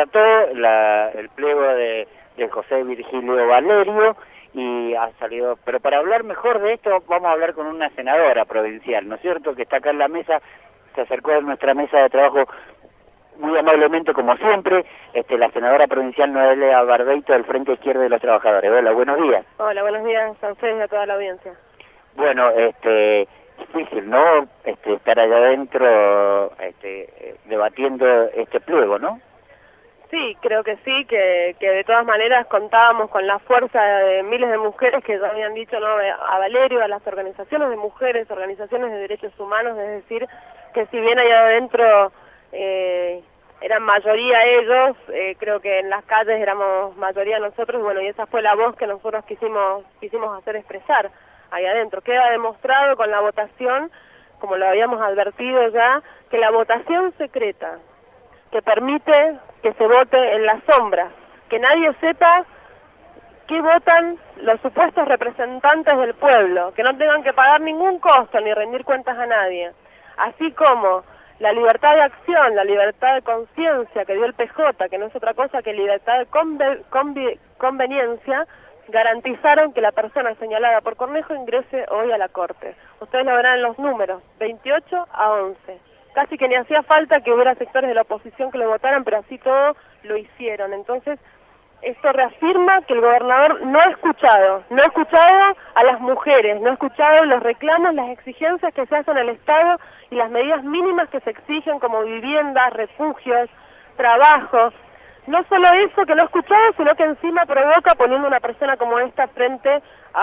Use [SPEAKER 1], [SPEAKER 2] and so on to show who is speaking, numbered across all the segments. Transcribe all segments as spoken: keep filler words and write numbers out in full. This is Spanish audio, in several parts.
[SPEAKER 1] trató la, el pliego de, de José Virgilio Valerio y ha salido, pero para hablar mejor de esto vamos a hablar con una senadora provincial, ¿no es cierto?, que está acá en la mesa, se acercó a nuestra mesa de trabajo muy amablemente como siempre, este, la senadora provincial Noelia Barbeito del Frente Izquierdo de los Trabajadores. Hola, buenos días.
[SPEAKER 2] Hola, buenos días a ustedes y a toda la audiencia.
[SPEAKER 1] Bueno, este, difícil, ¿no?, este, estar allá adentro este, eh, debatiendo este pliego, ¿no?
[SPEAKER 2] Sí, creo que sí, que, que de todas maneras contábamos con la fuerza de miles de mujeres que ya habían dicho no a Valerio, a las organizaciones de mujeres, organizaciones de derechos humanos, es decir, que si bien allá adentro eh, eran mayoría ellos, eh, creo que en las calles éramos mayoría nosotros, y bueno, y esa fue la voz que nosotros quisimos, quisimos hacer expresar ahí adentro. Queda demostrado con la votación, como lo habíamos advertido ya, que la votación secreta, que permite que se vote en las sombras, que nadie sepa qué votan los supuestos representantes del pueblo, que no tengan que pagar ningún costo ni rendir cuentas a nadie, así como la libertad de acción, la libertad de conciencia que dio el P J, que no es otra cosa que libertad de conve conve conveniencia, garantizaron que la persona señalada por Cornejo ingrese hoy a la Corte. Ustedes lo verán en los números, veintiocho a once. Casi que ni hacía falta que hubiera sectores de la oposición que lo votaran, pero así todo lo hicieron. Entonces, esto reafirma que el gobernador no ha escuchado, no ha escuchado a las mujeres, no ha escuchado los reclamos, las exigencias que se hacen al Estado y las medidas mínimas que se exigen como viviendas, refugios, trabajos. No solo eso que no ha escuchado, sino que encima provoca poniendo una persona como esta frente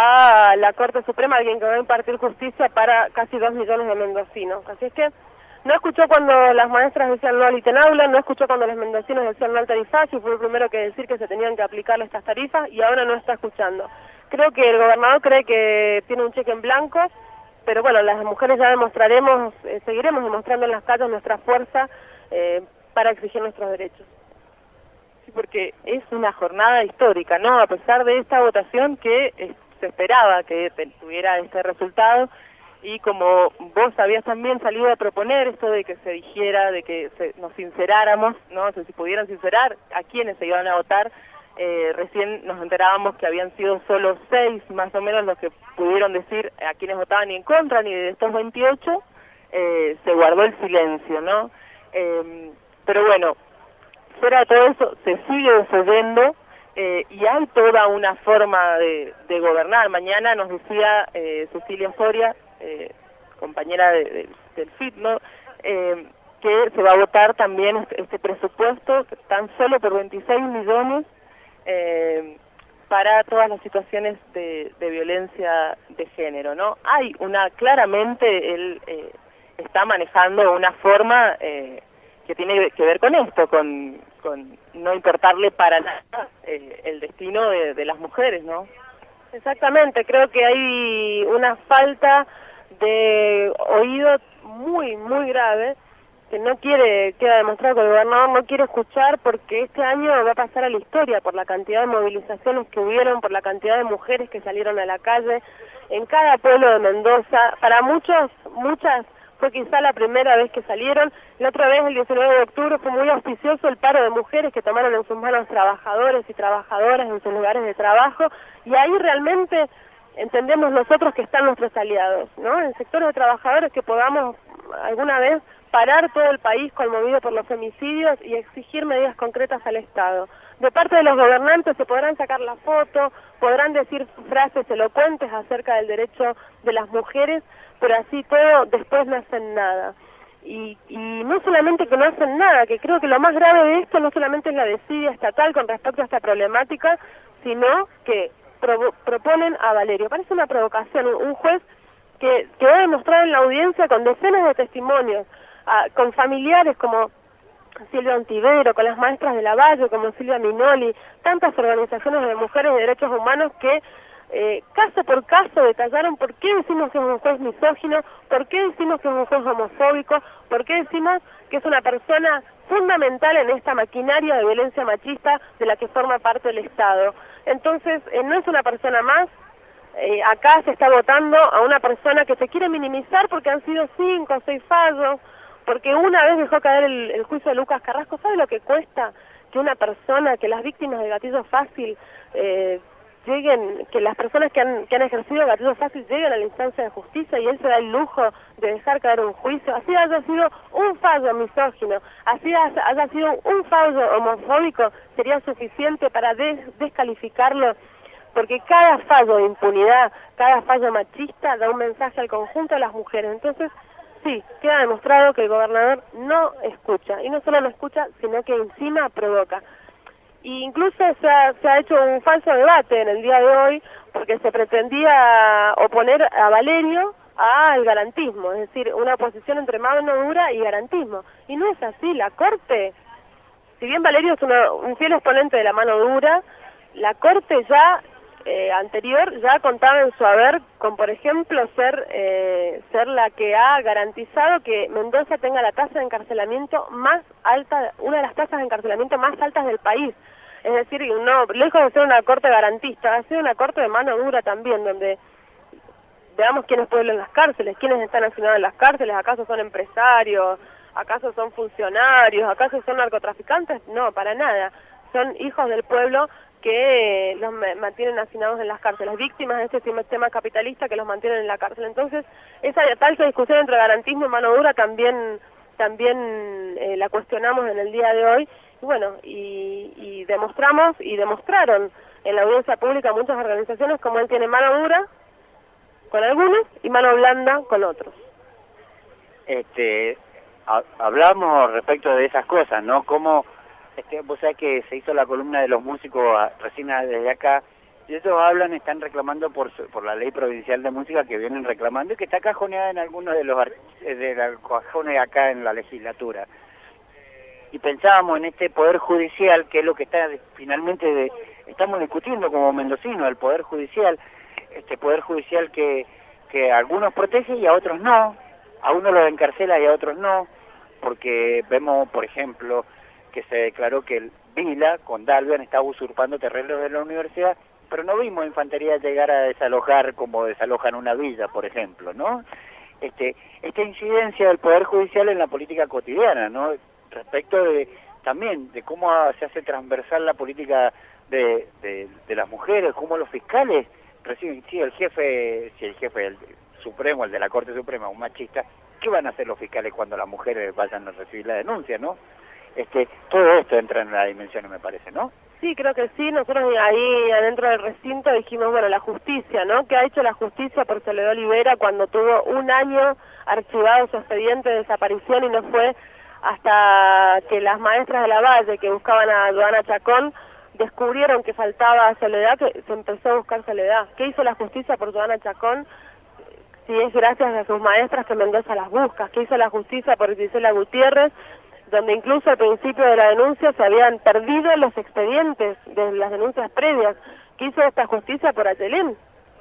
[SPEAKER 2] a la Corte Suprema, alguien que va a impartir justicia para casi dos millones de mendocinos. Así es que no escuchó cuando las maestras decían no al ítem aula, no escuchó cuando los mendocinos decían no al tarifacio, fue el primero que decir que se tenían que aplicar estas tarifas y ahora no está escuchando. Creo que el gobernador cree que tiene un cheque en blanco, pero bueno, las mujeres ya demostraremos, eh, seguiremos demostrando en las calles nuestra fuerza eh, para exigir nuestros derechos.
[SPEAKER 3] Sí, porque es una jornada histórica, ¿no? A pesar de esta votación que eh, se esperaba que tuviera este resultado. Y como vos habías también salido a proponer esto de que se dijera, de que se, nos sinceráramos, ¿no? O sea, si pudieran sincerar a quienes se iban a votar, eh, recién nos enterábamos que habían sido solo seis más o menos los que pudieron decir a quienes votaban ni en contra, ni de estos veintiocho, eh, se guardó el silencio, ¿no? Eh, pero bueno, fuera de todo eso, se sigue desoyendo eh, y hay toda una forma de, de gobernar. Mañana nos decía eh, Cecilia Soria, Eh, compañera de, de, del F I T, ¿no? Eh, que se va a votar también este, este presupuesto tan solo por veintiséis millones eh, para todas las situaciones de, de violencia de género, ¿no? Hay una, claramente él eh, está manejando una forma eh, que tiene que ver con esto, con, con no importarle para nada eh, el destino de, de las mujeres, ¿no?
[SPEAKER 2] Exactamente, creo que hay una falta de oído muy, muy grave, que no quiere, queda demostrado que el gobernador no quiere escuchar, porque este año va a pasar a la historia por la cantidad de movilizaciones que hubieron, por la cantidad de mujeres que salieron a la calle en cada pueblo de Mendoza. Para muchos, muchas, fue quizá la primera vez que salieron. La otra vez, el diecinueve de octubre, fue muy auspicioso el paro de mujeres que tomaron en sus manos trabajadores y trabajadoras en sus lugares de trabajo, y ahí realmente entendemos nosotros que están nuestros aliados, ¿no? En sectores de trabajadores que podamos alguna vez parar todo el país conmovido por los femicidios y exigir medidas concretas al Estado. De parte de los gobernantes se podrán sacar la foto, podrán decir frases elocuentes acerca del derecho de las mujeres, pero así todo después no hacen nada. Y, y no solamente que no hacen nada, que creo que lo más grave de esto no solamente es la desidia estatal con respecto a esta problemática, sino que pro, proponen a Valerio. Parece una provocación, un, un juez que, que va a demostrar en la audiencia con decenas de testimonios, a, con familiares como Silvia Ontivero, con las maestras de la Valle, como Silvia Minoli, tantas organizaciones de mujeres de derechos humanos que eh, caso por caso detallaron por qué decimos que es un juez misógino, por qué decimos que es un juez homofóbico, por qué decimos que es una persona fundamental en esta maquinaria de violencia machista de la que forma parte el Estado. Entonces, eh, no es una persona más. Eh, acá se está votando a una persona que se quiere minimizar porque han sido cinco o seis fallos, porque una vez dejó caer el, el juicio de Lucas Carrasco. ¿Sabe lo que cuesta que una persona, que las víctimas de gatillo fácil eh, lleguen, que las personas que han, que han ejercido gatillo fácil lleguen a la instancia de justicia y él se da el lujo de dejar caer un juicio, así haya sido un fallo misógino, así haya sido un fallo homofóbico, sería suficiente para des descalificarlo, porque cada fallo de impunidad, cada fallo machista da un mensaje al conjunto de las mujeres. Entonces, sí, queda demostrado que el gobernador no escucha, y no solo no escucha, sino que encima provoca. Y incluso se ha, se ha hecho un falso debate en el día de hoy, porque se pretendía oponer a Valerio al garantismo, es decir, una oposición entre mano dura y garantismo. Y no es así, la Corte, si bien Valerio es una, un fiel exponente de la mano dura, la Corte ya eh, anterior ya contaba en su haber con, por ejemplo, ser eh, ser la que ha garantizado que Mendoza tenga la tasa de encarcelamiento más alta, una de las tasas de encarcelamiento más altas del país. Es decir, no, lejos de ser una corte garantista, ha sido una corte de mano dura también, donde veamos quiénes pueblan las cárceles, quiénes están asignados en las cárceles, acaso son empresarios, acaso son funcionarios, acaso son narcotraficantes, no, para nada, son hijos del pueblo que los mantienen asignados en las cárceles, víctimas de este sistema capitalista que los mantienen en la cárcel. Entonces, esa tal discusión entre garantismo y mano dura también también eh, la cuestionamos en el día de hoy, y bueno, y, y demostramos y demostraron en la audiencia pública muchas organizaciones como él tiene mano dura con algunos y mano blanda con otros.
[SPEAKER 1] Este, ha, hablamos respecto de esas cosas, ¿no? Como Este, vos sabés que se hizo la columna de los músicos a, recién desde acá, y ellos hablan, están reclamando por por la ley provincial de música que vienen reclamando y que está cajoneada en algunos de los de los cajones acá en la legislatura. Y pensábamos en este poder judicial, que es lo que está finalmente de, estamos discutiendo como mendocinos, el poder judicial, este poder judicial que, que a algunos protege y a otros no, a unos los encarcela y a otros no, porque vemos, por ejemplo, que se declaró que el Vila con Dalvian estaba usurpando terrenos de la universidad, pero no vimos infantería llegar a desalojar como desalojan una villa, por ejemplo, ¿no? Este, esta incidencia del Poder Judicial en la política cotidiana, ¿no? Respecto de también de cómo se hace transversal la política de, de, de las mujeres, cómo los fiscales reciben, sí, el jefe, si el jefe del Supremo, el de la Corte Suprema, un machista, ¿qué van a hacer los fiscales cuando las mujeres vayan a recibir la denuncia, no? Este, todo esto entra en la dimensión, me parece, ¿no?
[SPEAKER 2] Sí, creo que sí. Nosotros ahí adentro del recinto dijimos, bueno, la justicia, ¿no? ¿Qué ha hecho la justicia por Soledad Olivera cuando tuvo un año archivado su expediente de desaparición y no fue hasta que las maestras de la Valle que buscaban a Joana Chacón descubrieron que faltaba Soledad, que se empezó a buscar Soledad? ¿Qué hizo la justicia por Joana Chacón? Si es gracias a sus maestras que Mendoza las busca. ¿Qué hizo la justicia por Gisela Gutiérrez, donde incluso al principio de la denuncia se habían perdido los expedientes de las denuncias previas? ¿Qué hizo esta justicia por Ayelén,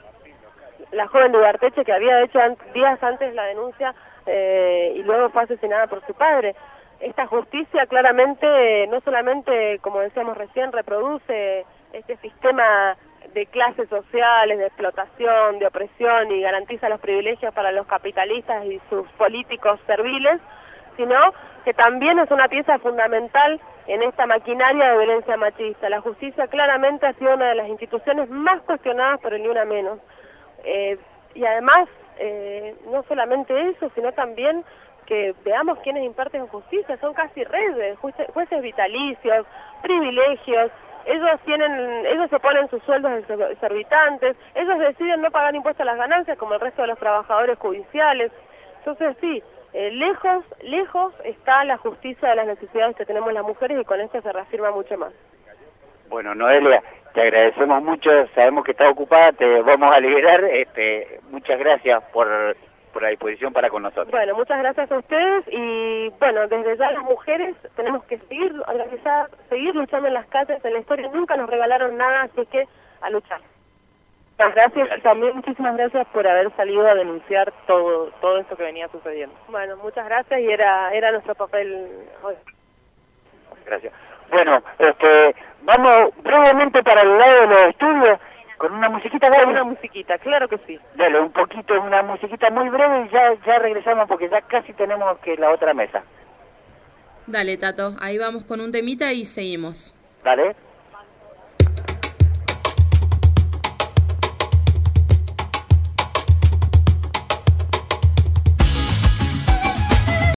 [SPEAKER 2] la joven de Ugarteche que había hecho an días antes la denuncia eh, y luego fue asesinada por su padre? Esta justicia claramente, no solamente, como decíamos recién, reproduce este sistema de clases sociales, de explotación, de opresión y garantiza los privilegios para los capitalistas y sus políticos serviles, sino que también es una pieza fundamental en esta maquinaria de violencia machista. La justicia claramente ha sido una de las instituciones más cuestionadas por el Ni Una Menos. Eh, y además, eh, no solamente eso, sino también que veamos quiénes imparten justicia, son casi redes, jueces, jueces vitalicios, privilegios, ellos tienen, ellos se ponen sus sueldos exorbitantes, ellos deciden no pagar impuestos a las ganancias como el resto de los trabajadores judiciales. Entonces sí, Eh, lejos, lejos está la justicia de las necesidades que tenemos las mujeres y con esto se reafirma mucho más.
[SPEAKER 1] Bueno, Noelia, te agradecemos mucho, sabemos que estás ocupada, te vamos a liberar, este, muchas gracias por, por la disposición para con nosotros.
[SPEAKER 2] Bueno, muchas gracias a ustedes y bueno, desde ya las mujeres tenemos que seguir organizar, seguir luchando en las calles, en la historia nunca nos regalaron nada, así que a luchar. Muchas gracias y también muchísimas gracias por haber salido a denunciar todo todo esto que venía sucediendo. Bueno, muchas gracias y era era nuestro papel hoy.
[SPEAKER 1] Gracias. Bueno, este, vamos brevemente para el lado de los estudios con una musiquita.
[SPEAKER 2] Con una musiquita, claro que sí.
[SPEAKER 1] Dale, un poquito, una musiquita muy breve y ya ya regresamos porque ya casi tenemos que la otra mesa.
[SPEAKER 4] Dale, Tato, ahí vamos con un temita y seguimos.
[SPEAKER 1] Dale.